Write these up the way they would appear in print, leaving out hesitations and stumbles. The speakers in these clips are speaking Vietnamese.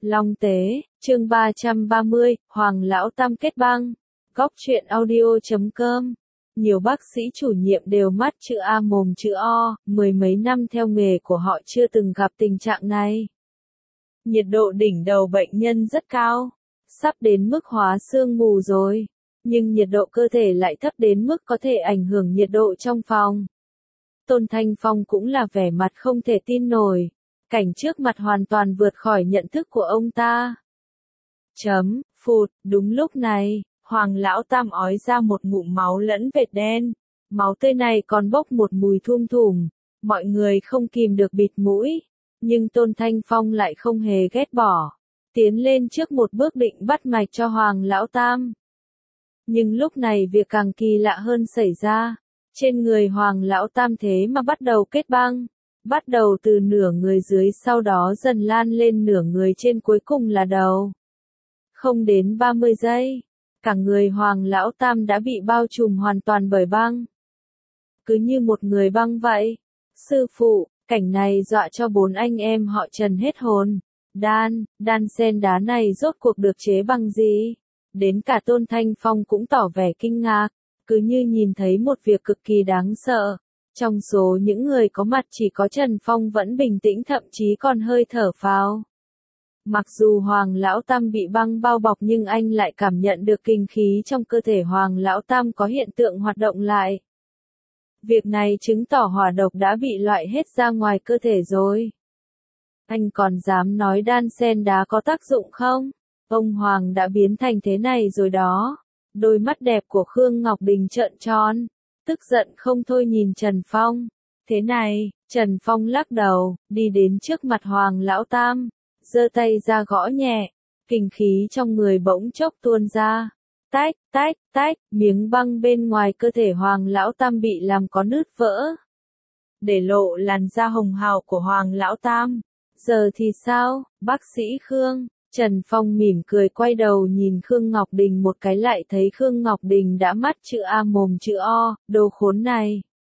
Long Tế, chương 330, Hoàng Lão Tam kết băng. Góc truyện audio.com. Nhiều bác sĩ chủ nhiệm đều mắt chữ A mồm chữ O, mười mấy năm theo nghề của họ chưa từng gặp tình trạng này. Nhiệt độ đỉnh đầu bệnh nhân rất cao, sắp đến mức hóa sương mù rồi, nhưng nhiệt độ cơ thể lại thấp đến mức có thể ảnh hưởng nhiệt độ trong phòng. Tôn Thanh Phong cũng là vẻ mặt không thể tin nổi, cảnh trước mặt hoàn toàn vượt khỏi nhận thức của ông ta. Phụt, đúng lúc này, Hoàng Lão Tam ói ra một ngụm máu lẫn vệt đen. Máu tươi này còn bốc một mùi thum thủm, mọi người không kìm được bịt mũi, nhưng Tôn Thanh Phong lại không hề ghét bỏ, tiến lên trước một bước định bắt mạch cho Hoàng Lão Tam. Nhưng lúc này việc càng kỳ lạ hơn xảy ra, trên người Hoàng Lão Tam thế mà bắt đầu kết băng, bắt đầu từ nửa người dưới sau đó dần lan lên nửa người trên cuối cùng là đầu. Không đến 30 giây, cả người Hoàng Lão Tam đã bị bao trùm hoàn toàn bởi băng. Cứ như một người băng vậy. Sư phụ, cảnh này dọa cho bốn anh em họ Trần hết hồn. Đan sen đá này rốt cuộc được chế bằng gì? Đến cả Tôn Thanh Phong cũng tỏ vẻ kinh ngạc, cứ như nhìn thấy một việc cực kỳ đáng sợ. Trong số những người có mặt chỉ có Trần Phong vẫn bình tĩnh, thậm chí còn hơi thở phào. Mặc dù Hoàng Lão Tam bị băng bao bọc nhưng anh lại cảm nhận được kinh khí trong cơ thể Hoàng Lão Tam có hiện tượng hoạt động lại. Việc này chứng tỏ hỏa độc đã bị loại hết ra ngoài cơ thể rồi. Anh còn dám nói đan sen đá có tác dụng không? Ông Hoàng đã biến thành thế này rồi đó. Đôi mắt đẹp của Khương Ngọc Đình trợn tròn, tức giận không thôi nhìn Trần Phong. Thế này, Trần Phong lắc đầu, đi đến trước mặt Hoàng Lão Tam, giơ tay ra gõ nhẹ, kinh khí trong người bỗng chốc tuôn ra. Tách, tách, tách, miếng băng bên ngoài cơ thể Hoàng Lão Tam bị làm có nứt vỡ, để lộ làn da hồng hào của Hoàng Lão Tam. Giờ thì sao, bác sĩ Khương? Trần Phong mỉm cười quay đầu nhìn Khương Ngọc Đình một cái, lại thấy Khương Ngọc Đình đã mắt chữ A mồm chữ O, đồ khốn này.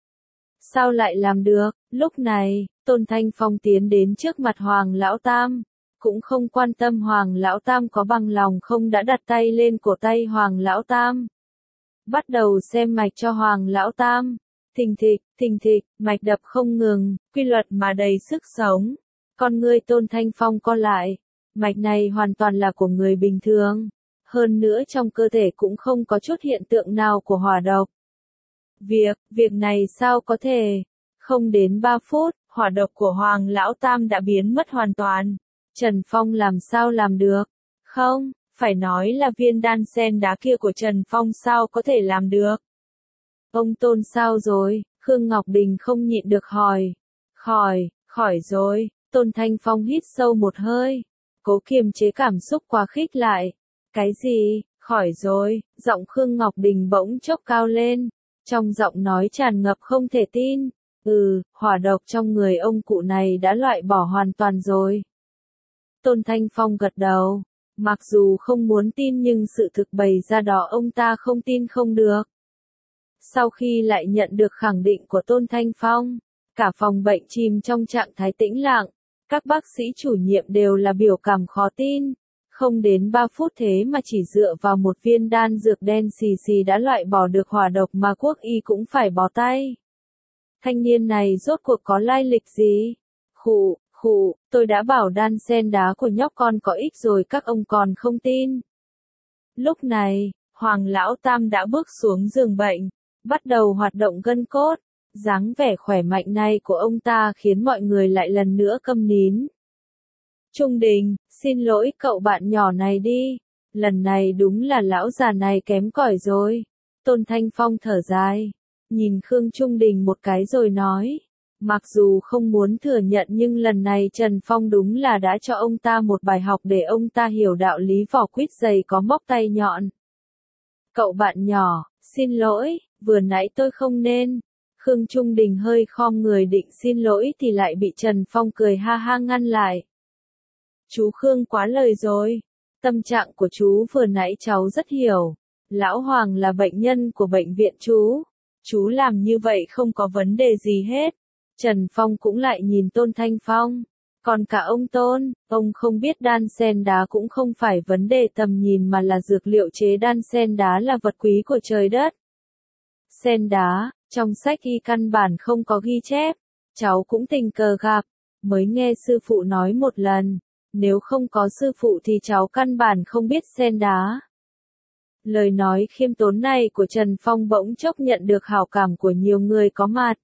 Sao lại làm được? Lúc này, Tôn Thanh Phong tiến đến trước mặt Hoàng Lão Tam, cũng không quan tâm Hoàng Lão Tam có bằng lòng không, đã đặt tay lên cổ tay Hoàng Lão Tam. Bắt đầu xem mạch cho Hoàng Lão Tam. Thình thịch, mạch đập không ngừng, quy luật mà đầy sức sống. Con ngươi Tôn Thanh Phong co lại. Mạch này hoàn toàn là của người bình thường. Hơn nữa trong cơ thể cũng không có chút hiện tượng nào của hỏa độc. Việc này sao có thể? Không đến 3 phút, hỏa độc của Hoàng Lão Tam đã biến mất hoàn toàn. Trần Phong làm sao làm được? Không, phải nói là viên đan sen đá kia của Trần Phong sao có thể làm được? Ông Tôn sao rồi? Khương Ngọc Đình không nhịn được hỏi. Khỏi rồi. Tôn Thanh Phong hít sâu một hơi, cố kiềm chế cảm xúc quá khích lại. Cái gì? Khỏi rồi? Giọng Khương Ngọc Đình bỗng chốc cao lên, trong giọng nói tràn ngập không thể tin. Hỏa độc trong người ông cụ này đã loại bỏ hoàn toàn rồi. Tôn Thanh Phong gật đầu, mặc dù không muốn tin nhưng sự thực bày ra đó ông ta không tin không được. Sau khi lại nhận được khẳng định của Tôn Thanh Phong, cả phòng bệnh chìm trong trạng thái tĩnh lặng, các bác sĩ chủ nhiệm đều là biểu cảm khó tin. Không đến 3 phút thế mà chỉ dựa vào một viên đan dược đen xì xì đã loại bỏ được hỏa độc mà quốc y cũng phải bó tay. Thanh niên này rốt cuộc có lai lịch gì? Khụ, tôi đã bảo đan sen đá của nhóc con có ích rồi các ông còn không tin. Lúc này, Hoàng Lão Tam đã bước xuống giường bệnh, bắt đầu hoạt động gân cốt. Dáng vẻ khỏe mạnh này của ông ta khiến mọi người lại lần nữa câm nín. Trung Đình, xin lỗi cậu bạn nhỏ này đi. Lần này đúng là lão già này kém cỏi rồi. Tôn Thanh Phong thở dài, nhìn Khương Trung Đình một cái rồi nói. Mặc dù không muốn thừa nhận nhưng lần này Trần Phong đúng là đã cho ông ta một bài học để ông ta hiểu đạo lý vỏ quýt dày có móc tay nhọn. Cậu bạn nhỏ, xin lỗi, vừa nãy tôi không nên. Khương Trung Đình hơi khom người định xin lỗi thì lại bị Trần Phong cười ha ha ngăn lại. Chú Khương quá lời rồi. Tâm trạng của chú vừa nãy cháu rất hiểu. Lão Hoàng là bệnh nhân của bệnh viện chú. Chú làm như vậy không có vấn đề gì hết. Trần Phong cũng lại nhìn Tôn Thanh Phong. Còn cả ông Tôn, ông không biết đan sen đá cũng không phải vấn đề tầm nhìn mà là dược liệu chế đan sen đá là vật quý của trời đất. Sen đá, trong sách y căn bản không có ghi chép, cháu cũng tình cờ gặp, mới nghe sư phụ nói một lần, nếu không có sư phụ thì cháu căn bản không biết sen đá. Lời nói khiêm tốn này của Trần Phong bỗng chốc nhận được hảo cảm của nhiều người có mặt.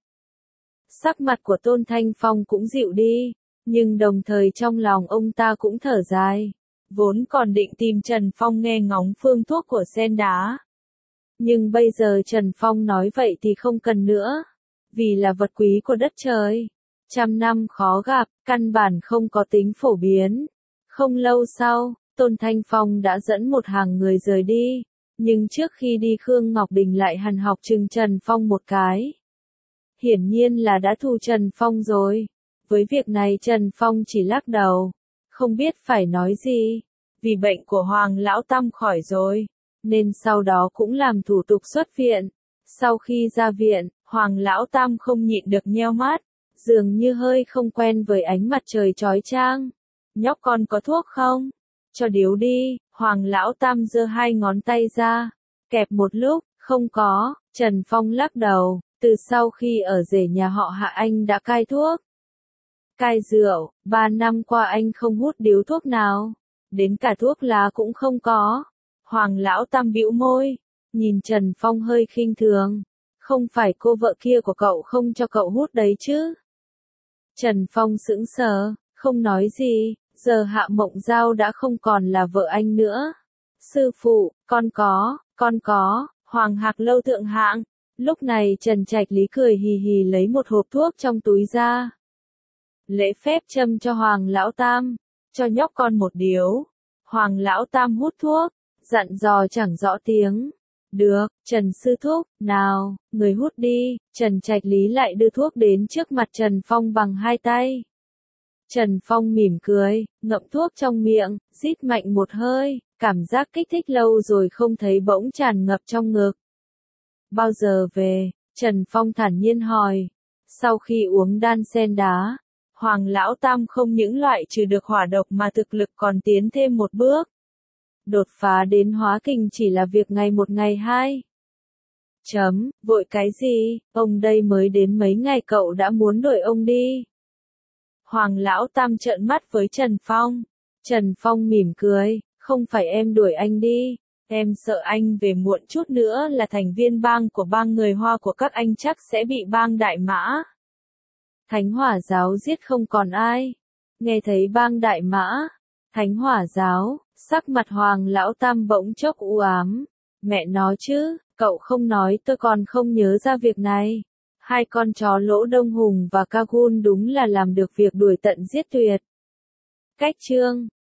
Sắc mặt của Tôn Thanh Phong cũng dịu đi, nhưng đồng thời trong lòng ông ta cũng thở dài. Vốn còn định tìm Trần Phong nghe ngóng phương thuốc của sen đá. Nhưng bây giờ Trần Phong nói vậy thì không cần nữa. Vì là vật quý của đất trời. Trăm năm khó gặp, căn bản không có tính phổ biến. Không lâu sau, Tôn Thanh Phong đã dẫn một hàng người rời đi. Nhưng trước khi đi Khương Ngọc Đình lại hằn học chừng Trần Phong một cái. Hiển nhiên là đã thù Trần Phong rồi. Với việc này Trần Phong chỉ lắc đầu. Không biết phải nói gì. Vì bệnh của Hoàng Lão Tam khỏi rồi. Nên sau đó cũng làm thủ tục xuất viện. Sau khi ra viện, Hoàng Lão Tam không nhịn được nheo mắt. Dường như hơi không quen với ánh mặt trời chói chang. Nhóc con có thuốc không? Cho điếu đi. Hoàng Lão Tam giơ hai ngón tay ra. Kẹp một lúc, không có. Trần Phong lắc đầu. Từ sau khi ở rể nhà họ Hạ anh đã cai thuốc. Cai rượu, 3 năm qua anh không hút điếu thuốc nào. Đến cả thuốc lá cũng không có. Hoàng Lão Tam bĩu môi. Nhìn Trần Phong hơi khinh thường. Không phải cô vợ kia của cậu không cho cậu hút đấy chứ? Trần Phong sững sờ, không nói gì. Giờ Hạ Mộng Giao đã không còn là vợ anh nữa. Sư phụ, con có. Hoàng Hạc Lâu thượng hạng. Lúc này Trần Trạch Lý cười hì hì lấy một hộp thuốc trong túi ra. Lễ phép châm cho Hoàng Lão Tam. Cho nhóc con một điếu. Hoàng Lão Tam hút thuốc. Dặn dò chẳng rõ tiếng. Được, Trần Sư Thúc, nào, người hút đi. Trần Trạch Lý lại đưa thuốc đến trước mặt Trần Phong bằng hai tay. Trần Phong mỉm cười, ngậm thuốc trong miệng, rít mạnh một hơi, cảm giác kích thích lâu rồi không thấy bỗng tràn ngập trong ngực. Bao giờ về? Trần Phong thản nhiên hỏi. Sau khi uống đan sen đá, Hoàng Lão Tam không những loại trừ được hỏa độc mà thực lực còn tiến thêm một bước. Đột phá đến hóa kình chỉ là việc ngày một ngày hai. Vội cái gì, ông đây mới đến mấy ngày cậu đã muốn đuổi ông đi. Hoàng Lão Tam trợn mắt với Trần Phong. Trần Phong mỉm cười, không phải em đuổi anh đi. Em sợ anh về muộn chút nữa là thành viên bang của bang người Hoa của các anh chắc sẽ bị bang Đại Mã. Thánh Hỏa Giáo giết không còn ai. Nghe thấy bang Đại Mã, Thánh Hỏa Giáo, sắc mặt Hoàng Lão Tam bỗng chốc u ám. Mẹ nói chứ, cậu không nói tôi còn không nhớ ra việc này. Hai con chó Lỗ Đông Hùng và Kagun đúng là làm được việc đuổi tận giết tuyệt. Cách chương